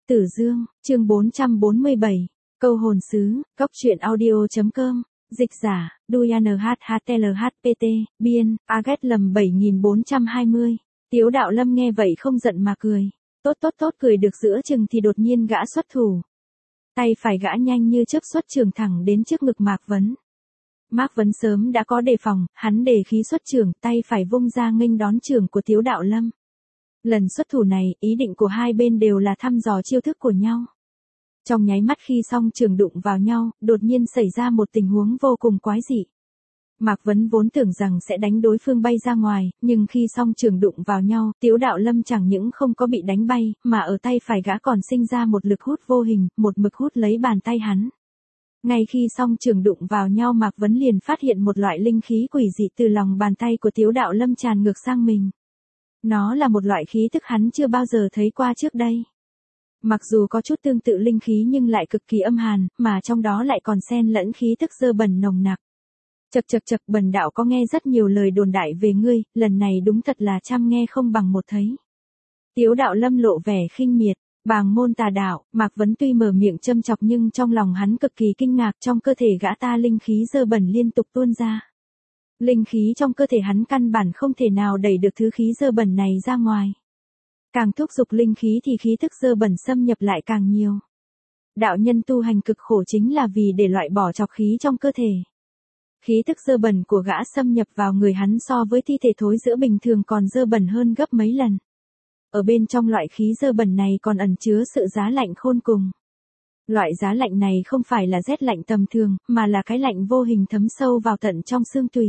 Tử Dương, chương 447, Câu hồn sứ, Cóc truyện audio.com, dịch giả, DuyanHHTLHPT, biên, Aget lầm 7420. Tiếu Đạo Lâm nghe vậy không giận mà cười. Tốt cười được giữa chừng thì đột nhiên gã xuất thủ. Tay phải gã nhanh như chớp xuất trường thẳng đến trước ngực Mạc Vấn. Mạc Vấn sớm đã có đề phòng, hắn đề khí xuất trường, tay phải vung ra nghênh đón trường của Tiếu Đạo Lâm. Lần xuất thủ này, ý định của hai bên đều là thăm dò chiêu thức của nhau. Trong nháy mắt khi song trường đụng vào nhau, đột nhiên xảy ra một tình huống vô cùng quái dị. Mạc Vấn vốn tưởng rằng sẽ đánh đối phương bay ra ngoài, nhưng khi song trường đụng vào nhau, Tiếu Đạo Lâm chẳng những không có bị đánh bay, mà ở tay phải gã còn sinh ra một lực hút vô hình, một mực hút lấy bàn tay hắn. Ngay khi song trường đụng vào nhau, Mạc Vấn liền phát hiện một loại linh khí quỷ dị từ lòng bàn tay của Tiếu Đạo Lâm tràn ngược sang mình. Nó là một loại khí tức hắn chưa bao giờ thấy qua trước đây. Mặc dù có chút tương tự linh khí nhưng lại cực kỳ âm hàn, mà trong đó lại còn xen lẫn khí tức dơ bẩn nồng nặc. Chậc, Bần đạo có nghe rất nhiều lời đồn đại về ngươi, lần này đúng thật là trăm nghe không bằng một thấy. Tiếu Đạo Lâm lộ vẻ khinh miệt, bàng môn tà đạo. Mạc Vấn tuy mở miệng châm chọc nhưng trong lòng hắn cực kỳ kinh ngạc, trong cơ thể gã ta linh khí dơ bẩn liên tục tuôn ra. Linh khí trong cơ thể hắn căn bản không thể nào đẩy được thứ khí dơ bẩn này ra ngoài. Càng thúc giục linh khí thì khí tức dơ bẩn xâm nhập lại càng nhiều. Đạo nhân tu hành cực khổ chính là vì để loại bỏ trọc khí trong cơ thể. Khí tức dơ bẩn của gã xâm nhập vào người hắn so với thi thể thối rữa bình thường còn dơ bẩn hơn gấp mấy lần. Ở bên trong loại khí dơ bẩn này còn ẩn chứa sự giá lạnh khôn cùng. Loại giá lạnh này không phải là rét lạnh tầm thường, mà là cái lạnh vô hình thấm sâu vào tận trong xương tủy.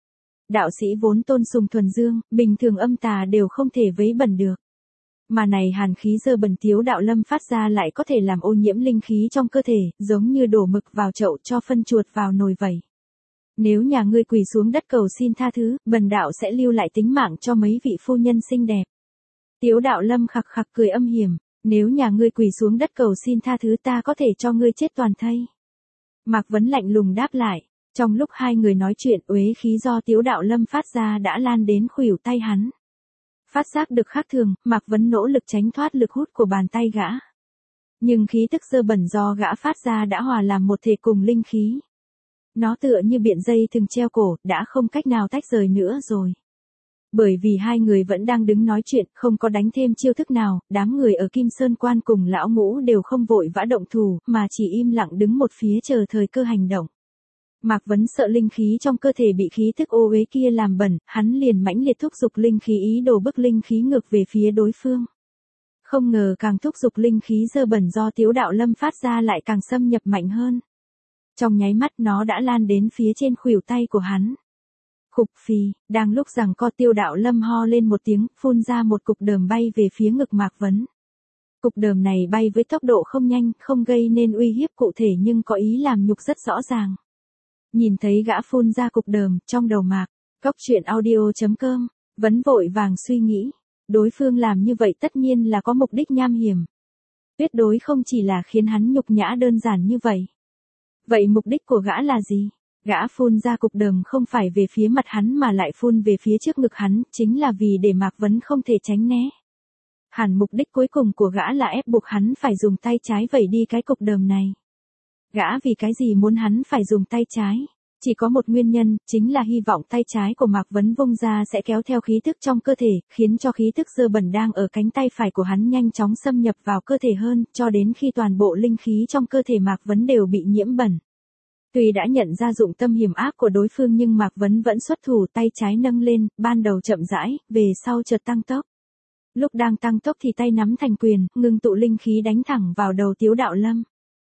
Đạo sĩ vốn tôn sùng thuần dương, bình thường âm tà đều không thể vấy bẩn được. Mà này hàn khí dơ bẩn Tiếu Đạo Lâm phát ra lại có thể làm ô nhiễm linh khí trong cơ thể, giống như đổ mực vào chậu cho phân chuột vào nồi vậy. Nếu nhà ngươi quỳ xuống đất cầu xin tha thứ, bần đạo sẽ lưu lại tính mạng cho mấy vị phu nhân xinh đẹp. Tiếu Đạo Lâm khặc cười âm hiểm, nếu nhà ngươi quỳ xuống đất cầu xin tha thứ ta có thể cho ngươi chết toàn thây. Mạc Vấn lạnh lùng đáp lại, trong lúc hai người nói chuyện uế khí do Tiếu Đạo Lâm phát ra đã lan đến khuỷu tay hắn. Phát giác được khác thường, Mạc Vấn nỗ lực tránh thoát lực hút của bàn tay gã. Nhưng khí tức dơ bẩn do gã phát ra đã hòa làm một thể cùng linh khí. Nó tựa như biện dây thừng treo cổ, đã không cách nào tách rời nữa rồi. Bởi vì hai người vẫn đang đứng nói chuyện, không có đánh thêm chiêu thức nào, đám người ở Kim Sơn Quan cùng lão ngũ đều không vội vã động thủ, mà chỉ im lặng đứng một phía chờ thời cơ hành động. Mạc Vấn sợ linh khí trong cơ thể bị khí thức ô uế kia làm bẩn, hắn liền mãnh liệt thúc giục linh khí ý đồ bức linh khí ngược về phía đối phương. Không ngờ càng thúc giục linh khí dơ bẩn do Tiếu Đạo Lâm phát ra lại càng xâm nhập mạnh hơn. Trong nháy mắt nó đã lan đến phía trên khuỷu tay của hắn. Khục phì, đang lúc rằng co Tiếu Đạo Lâm ho lên một tiếng, phun ra một cục đờm bay về phía ngực Mạc Vấn. Cục đờm này bay với tốc độ không nhanh, không gây nên uy hiếp cụ thể nhưng có ý làm nhục rất rõ ràng. Nhìn thấy gã phun ra cục đờm, trong đầu Mạc, Cóc truyện audio.com, Vấn vội vàng suy nghĩ. Đối phương làm như vậy tất nhiên là có mục đích nham hiểm. Tuyệt đối không chỉ là khiến hắn nhục nhã đơn giản như vậy. Vậy mục đích của gã là gì? Gã phun ra cục đờm không phải về phía mặt hắn mà lại phun về phía trước ngực hắn, chính là vì để Mạc Vấn không thể tránh né. Hẳn mục đích cuối cùng của gã là ép buộc hắn phải dùng tay trái vẩy đi cái cục đờm này. Gã vì cái gì muốn hắn phải dùng tay trái? Chỉ có một nguyên nhân, chính là hy vọng tay trái của Mạc Vấn vung ra sẽ kéo theo khí tức trong cơ thể, khiến cho khí tức dơ bẩn đang ở cánh tay phải của hắn nhanh chóng xâm nhập vào cơ thể hơn, cho đến khi toàn bộ linh khí trong cơ thể Mạc Vấn đều bị nhiễm bẩn. Tuy đã nhận ra dụng tâm hiểm ác của đối phương nhưng Mạc Vấn vẫn xuất thủ, tay trái nâng lên, ban đầu chậm rãi, về sau chợt tăng tốc. Lúc đang tăng tốc thì tay nắm thành quyền, ngưng tụ linh khí đánh thẳng vào đầu Tiếu Đạo Lâm.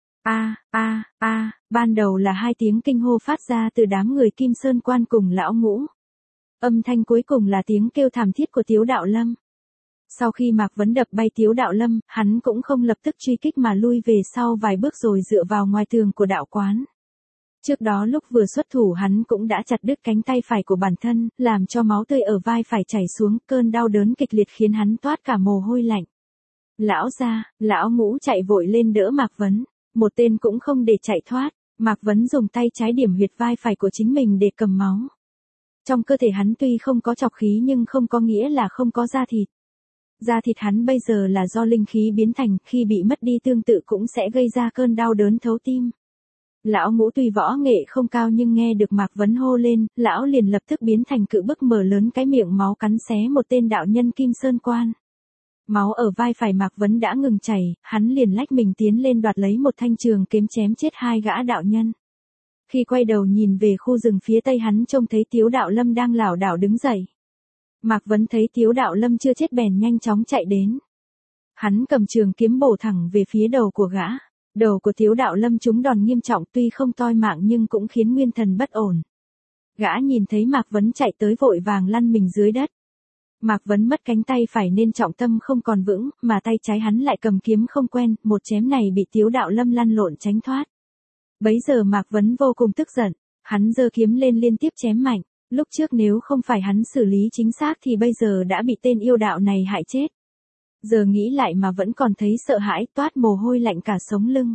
Ban đầu là hai tiếng kinh hô phát ra từ đám người Kim Sơn Quan cùng lão ngũ. Âm thanh cuối cùng là tiếng kêu thảm thiết của Tiếu Đạo Lâm. Sau khi Mạc Vấn đập bay Tiếu Đạo Lâm, hắn cũng không lập tức truy kích mà lui về sau vài bước rồi dựa vào ngoài tường của đạo quán. Trước đó lúc vừa xuất thủ hắn cũng đã chặt đứt cánh tay phải của bản thân, làm cho máu tươi ở vai phải chảy xuống, cơn đau đớn kịch liệt khiến hắn toát cả mồ hôi lạnh. Lão gia, lão ngũ chạy vội lên đỡ Mạc Vấn. Một tên cũng không để chạy thoát, Mạc Vấn dùng tay trái điểm huyệt vai phải của chính mình để cầm máu. Trong cơ thể hắn tuy không có trọc khí nhưng không có nghĩa là không có da thịt. Da thịt hắn bây giờ là do linh khí biến thành, khi bị mất đi tương tự cũng sẽ gây ra cơn đau đớn thấu tim. Lão Ngũ tuy võ nghệ không cao nhưng nghe được Mạc Vấn hô lên, lão liền lập tức biến thành cự bức mở lớn cái miệng máu cắn xé một tên đạo nhân Kim Sơn Quan. Máu ở vai phải Mạc Vấn đã ngừng chảy, hắn liền lách mình tiến lên đoạt lấy một thanh trường kiếm chém chết hai gã đạo nhân. Khi quay đầu nhìn về khu rừng phía tây hắn trông thấy Tiếu Đạo Lâm đang lảo đảo đứng dậy. Mạc Vấn thấy Tiếu Đạo Lâm chưa chết bèn nhanh chóng chạy đến. Hắn cầm trường kiếm bổ thẳng về phía đầu của gã. Đầu của Tiếu Đạo Lâm trúng đòn nghiêm trọng tuy không toi mạng nhưng cũng khiến nguyên thần bất ổn. Gã nhìn thấy Mạc Vấn chạy tới vội vàng lăn mình dưới đất. Mạc Vấn mất cánh tay phải nên trọng tâm không còn vững, mà tay trái hắn lại cầm kiếm không quen, một chém này bị Tiếu Đạo Lâm lăn lộn tránh thoát. Bấy giờ Mạc Vấn vô cùng tức giận, hắn giơ kiếm lên liên tiếp chém mạnh, lúc trước nếu không phải hắn xử lý chính xác thì bây giờ đã bị tên yêu đạo này hại chết. Giờ nghĩ lại mà vẫn còn thấy sợ hãi, toát mồ hôi lạnh cả sống lưng.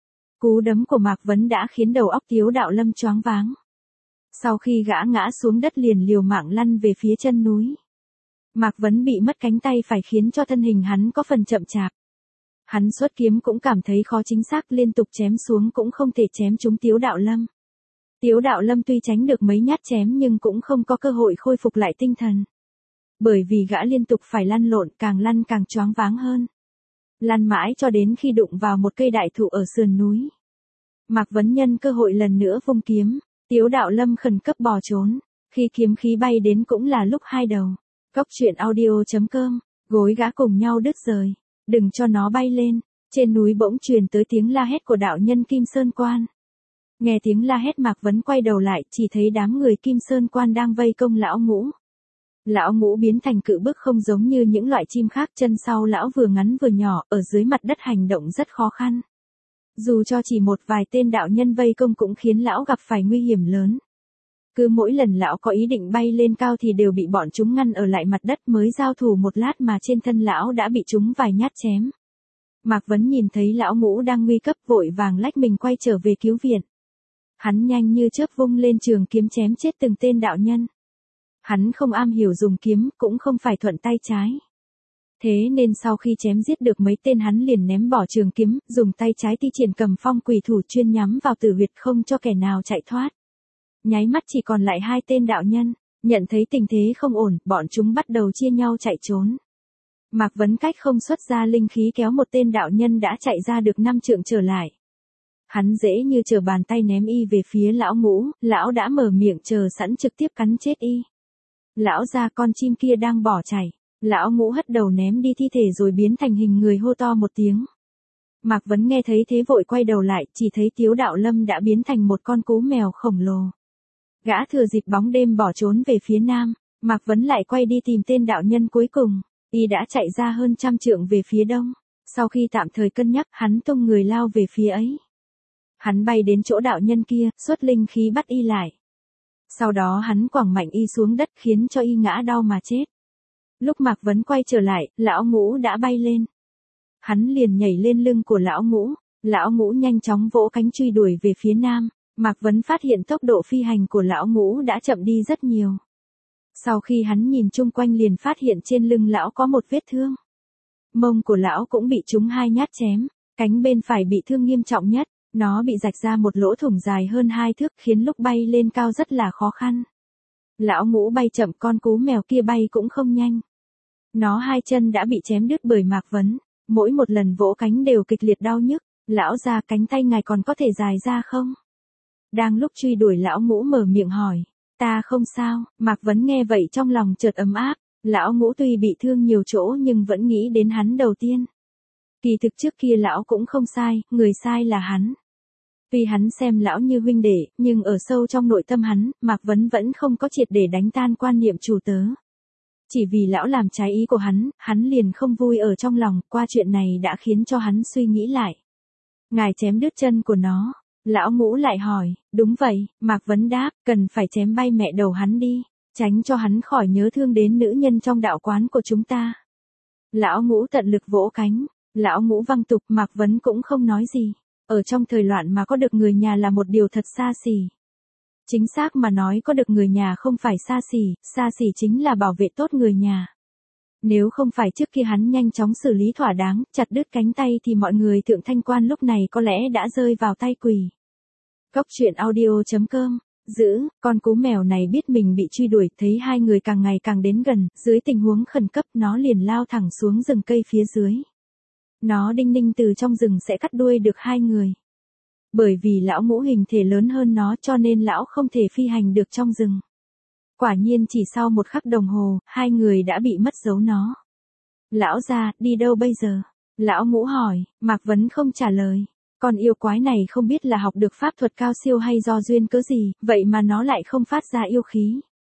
Cú đấm của Mạc Vấn đã khiến đầu óc Tiếu Đạo Lâm choáng váng. Sau khi gã ngã xuống đất liền liều mạng lăn về phía chân núi. Mạc Vấn bị mất cánh tay phải khiến cho thân hình hắn có phần chậm chạp. Hắn xuất kiếm cũng cảm thấy khó chính xác, liên tục chém xuống cũng không thể chém trúng Tiếu Đạo Lâm. Tiếu Đạo Lâm tuy tránh được mấy nhát chém nhưng cũng không có cơ hội khôi phục lại tinh thần. Bởi vì gã liên tục phải lăn lộn, càng lăn càng choáng váng hơn. Lăn mãi cho đến khi đụng vào một cây đại thụ ở sườn núi. Mạc Vấn nhân cơ hội lần nữa vung kiếm, Tiếu Đạo Lâm khẩn cấp bò trốn, khi kiếm khí bay đến cũng là lúc hai đầu. Cốc truyện audio.com, gối gã cùng nhau đứt rời, đừng cho nó bay lên. Trên núi bỗng truyền tới tiếng la hét của đạo nhân Kim Sơn Quan. Nghe tiếng la hét Mạc Vấn quay đầu lại, chỉ thấy đám người Kim Sơn Quan đang vây công Lão Ngũ. Lão Ngũ biến thành cự bức không giống như những loại chim khác, chân sau lão vừa ngắn vừa nhỏ, ở dưới mặt đất hành động rất khó khăn. Dù cho chỉ một vài tên đạo nhân vây công cũng khiến lão gặp phải nguy hiểm lớn. Cứ mỗi lần lão có ý định bay lên cao thì đều bị bọn chúng ngăn ở lại mặt đất, mới giao thủ một lát mà trên thân lão đã bị chúng vài nhát chém. Mạc Vấn nhìn thấy Lão Ngũ đang nguy cấp vội vàng lách mình quay trở về cứu viện. Hắn nhanh như chớp vung lên trường kiếm chém chết từng tên đạo nhân. Hắn không am hiểu dùng kiếm, cũng không phải thuận tay trái. Thế nên sau khi chém giết được mấy tên hắn liền ném bỏ trường kiếm, dùng tay trái thi triển Cầm Phong Quỷ Thủ chuyên nhắm vào tử huyệt không cho kẻ nào chạy thoát. Nháy mắt chỉ còn lại hai tên đạo nhân, nhận thấy tình thế không ổn, bọn chúng bắt đầu chia nhau chạy trốn. Mạc Vấn cách không xuất ra linh khí kéo một tên đạo nhân đã chạy ra được 5 trượng trở lại. Hắn dễ như trở bàn tay ném y về phía Lão Ngũ, lão đã mở miệng chờ sẵn trực tiếp cắn chết y. Lão ra con chim kia đang bỏ chạy, Lão Ngũ hất đầu ném đi thi thể rồi biến thành hình người hô to một tiếng. Mạc Vấn nghe thấy thế vội quay đầu lại, chỉ thấy Tiếu Đạo Lâm đã biến thành một con cú mèo khổng lồ. Gã thừa dịp bóng đêm bỏ trốn về phía nam, Mạc Vấn lại quay đi tìm tên đạo nhân cuối cùng, y đã chạy ra hơn 100 trượng về phía đông. Sau khi tạm thời cân nhắc, hắn tung người lao về phía ấy. Hắn bay đến chỗ đạo nhân kia, xuất linh khí bắt y lại. Sau đó hắn quẳng mạnh y xuống đất khiến cho y ngã đau mà chết. Lúc Mạc Vấn quay trở lại, Lão Ngũ đã bay lên. Hắn liền nhảy lên lưng của Lão Ngũ nhanh chóng vỗ cánh truy đuổi về phía nam. Mạc Vấn phát hiện tốc độ phi hành của Lão Ngũ đã chậm đi rất nhiều. Sau khi hắn nhìn chung quanh liền phát hiện trên lưng lão có một vết thương. Mông của lão cũng bị trúng 2 nhát chém, cánh bên phải bị thương nghiêm trọng nhất, nó bị rạch ra một lỗ thủng dài hơn 2 thước khiến lúc bay lên cao rất là khó khăn. Lão Ngũ bay chậm, con cú mèo kia bay cũng không nhanh. Nó 2 chân đã bị chém đứt bởi Mạc Vấn, mỗi một lần vỗ cánh đều kịch liệt đau nhức. Lão ra, cánh tay ngài còn có thể dài ra không? Đang lúc truy đuổi Lão Ngũ mở miệng hỏi. Ta không sao. Mạc Vấn nghe vậy trong lòng chợt ấm áp. Lão Ngũ tuy bị thương nhiều chỗ nhưng vẫn nghĩ đến hắn đầu tiên. Kỳ thực trước kia lão cũng không sai, người sai là hắn. Tuy hắn xem lão như huynh đệ, nhưng ở sâu trong nội tâm hắn, Mạc Vấn vẫn không có triệt để đánh tan quan niệm chủ tớ. Chỉ vì lão làm trái ý của hắn liền không vui ở trong lòng, qua chuyện này đã khiến cho hắn suy nghĩ lại. Ngài chém đứt chân của nó. Lão Ngũ lại hỏi, đúng vậy, Mạc Vấn đáp, cần phải chém bay mẹ đầu hắn đi, tránh cho hắn khỏi nhớ thương đến nữ nhân trong đạo quán của chúng ta. Lão Ngũ tận lực vỗ cánh, Lão Ngũ văng tục, Mạc Vấn cũng không nói gì. Ở trong thời loạn mà có được người nhà là một điều thật xa xỉ. Chính xác mà nói có được người nhà không phải xa xỉ chính là bảo vệ tốt người nhà. Nếu không phải trước kia hắn nhanh chóng xử lý thỏa đáng, chặt đứt cánh tay thì mọi người Thượng Thanh Quan lúc này có lẽ đã rơi vào tay quỷ. Cốc truyện audio.com. Giữ, con cú mèo này biết mình bị truy đuổi, thấy hai người càng ngày càng đến gần, dưới tình huống khẩn cấp nó liền lao thẳng xuống rừng cây phía dưới. Nó đinh ninh từ trong rừng sẽ cắt đuôi được hai người. Bởi vì lão ngũ hình thể lớn hơn nó cho nên lão không thể phi hành được trong rừng. Quả nhiên chỉ sau một khắc đồng hồ, hai người đã bị mất dấu nó. Lão gia, đi đâu bây giờ? Lão ngũ hỏi, Mạc Vấn không trả lời. Con yêu quái này không biết là học được pháp thuật cao siêu hay do duyên cớ gì, vậy mà nó lại không phát ra yêu khí.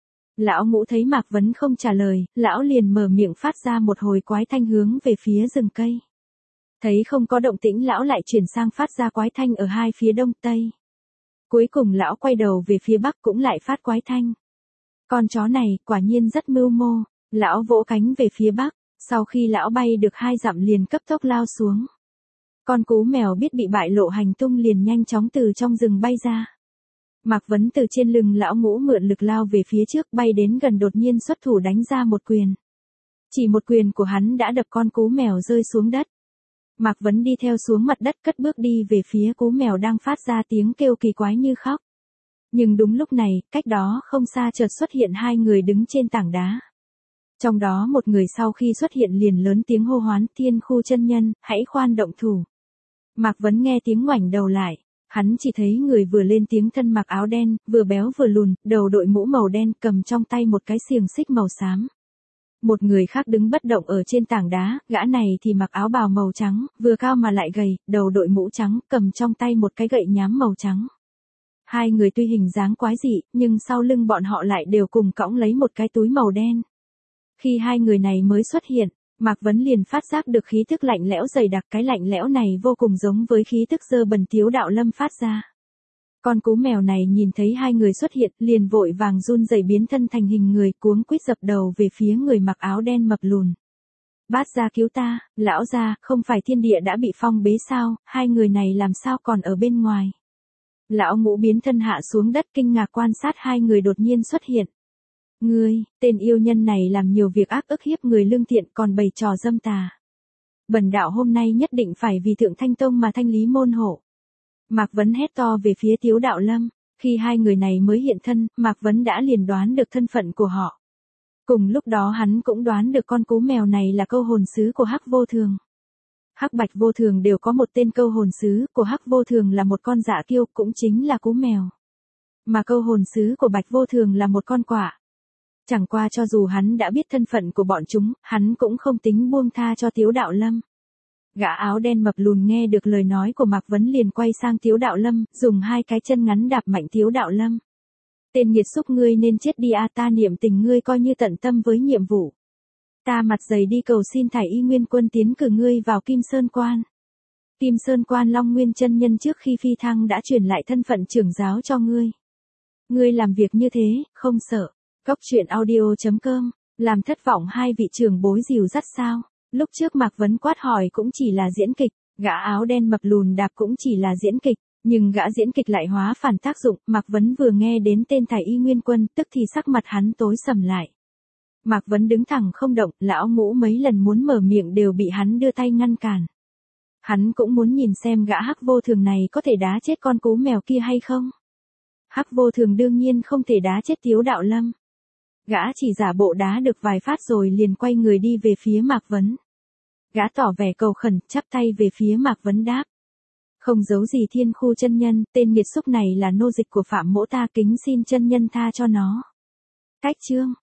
Lão ngũ thấy Mạc Vấn không trả lời, lão liền mở miệng phát ra một hồi quái thanh hướng về phía rừng cây. Thấy không có động tĩnh lão lại chuyển sang phát ra quái thanh ở hai phía đông tây. Cuối cùng lão quay đầu về phía bắc cũng lại phát quái thanh. Con chó này quả nhiên rất mưu mô, lão vỗ cánh về phía bắc, sau khi lão bay được 2 dặm liền cấp tốc lao xuống. Con cú mèo biết bị bại lộ hành tung liền nhanh chóng từ trong rừng bay ra. Mạc Vấn từ trên lưng lão ngũ mượn lực lao về phía trước bay đến gần đột nhiên xuất thủ đánh ra một quyền. Chỉ một quyền của hắn đã đập con cú mèo rơi xuống đất. Mạc Vấn đi theo xuống mặt đất cất bước đi về phía cú mèo đang phát ra tiếng kêu kỳ quái như khóc. Nhưng đúng lúc này, cách đó không xa chợt xuất hiện hai người đứng trên tảng đá. Trong đó một người sau khi xuất hiện liền lớn tiếng hô hoán, Thiên Khu chân nhân, hãy khoan động thủ. Mạc Vấn nghe tiếng ngoảnh đầu lại, hắn chỉ thấy người vừa lên tiếng thân mặc áo đen, vừa béo vừa lùn, đầu đội mũ màu đen, cầm trong tay một cái xiềng xích màu xám. Một người khác đứng bất động ở trên tảng đá, gã này thì mặc áo bào màu trắng, vừa cao mà lại gầy, đầu đội mũ trắng, cầm trong tay một cái gậy nhám màu trắng. Hai người tuy hình dáng quái dị, nhưng sau lưng bọn họ lại đều cùng cõng lấy một cái túi màu đen. Khi hai người này mới xuất hiện, Mạc Vấn liền phát giác được khí thức lạnh lẽo dày đặc, cái lạnh lẽo này vô cùng giống với khí thức dơ bẩn Tiếu Đạo Lâm phát ra. Con cú mèo này nhìn thấy hai người xuất hiện, liền vội vàng run rẩy biến thân thành hình người, cuống quýt dập đầu về phía người mặc áo đen mập lùn. Bát gia cứu ta, lão gia, không phải thiên địa đã bị phong bế sao, hai người này làm sao còn ở bên ngoài. Lão ngũ biến thân hạ xuống đất kinh ngạc quan sát hai người đột nhiên xuất hiện. Ngươi, tên yêu nhân này làm nhiều việc ác ức hiếp người lương thiện còn bày trò dâm tà. Bần đạo hôm nay nhất định phải vì Thượng Thanh Tông mà thanh lý môn hộ. Mạc Vấn hét to về phía Tiếu Đạo Lâm, khi hai người này mới hiện thân, Mạc Vấn đã liền đoán được thân phận của họ. Cùng lúc đó hắn cũng đoán được con cú mèo này là câu hồn sứ của Hắc Vô Thường. Hắc Bạch Vô Thường đều có một tên câu hồn sứ, của Hắc Vô Thường là một con dạ kiêu, cũng chính là cú mèo. Mà câu hồn sứ của Bạch Vô Thường là một con quạ. Chẳng qua cho dù hắn đã biết thân phận của bọn chúng, hắn cũng không tính buông tha cho Tiếu Đạo Lâm. Gã áo đen mập lùn nghe được lời nói của Mạc Vấn liền quay sang Tiếu Đạo Lâm, dùng hai cái chân ngắn đạp mạnh Tiếu Đạo Lâm. Tên nghiệt xúc ngươi nên chết đi a, ta niệm tình ngươi coi như tận tâm với nhiệm vụ. Ta mặt dày đi cầu xin Thải Y Nguyên Quân tiến cử ngươi vào Kim Sơn Quan. Kim Sơn Quan Long Nguyên chân nhân trước khi phi thăng đã truyền lại thân phận trưởng giáo cho ngươi. Ngươi làm việc như thế, không sợ. Cốc truyện audio.com, làm thất vọng hai vị trưởng bối dìu dắt sao? Lúc trước Mạc Vấn quát hỏi cũng chỉ là diễn kịch, gã áo đen mập lùn đạp cũng chỉ là diễn kịch, nhưng gã diễn kịch lại hóa phản tác dụng. Mạc Vấn vừa nghe đến tên Thải Y Nguyên Quân, tức thì sắc mặt hắn tối sầm lại. Mạc Vấn đứng thẳng không động, lão ngũ mấy lần muốn mở miệng đều bị hắn đưa tay ngăn cản. Hắn cũng muốn nhìn xem gã Hắc Vô Thường này có thể đá chết con cú mèo kia hay không. Hắc Vô Thường đương nhiên không thể đá chết Tiếu Đạo Lâm. Gã chỉ giả bộ đá được vài phát rồi liền quay người đi về phía Mạc Vấn. Gã tỏ vẻ cầu khẩn, chắp tay về phía Mạc Vấn đáp. Không giấu gì Thiên Khu chân nhân, tên nghiệt xúc này là nô dịch của Phạm Mỗ ta, kính xin chân nhân tha cho nó. Cách chương.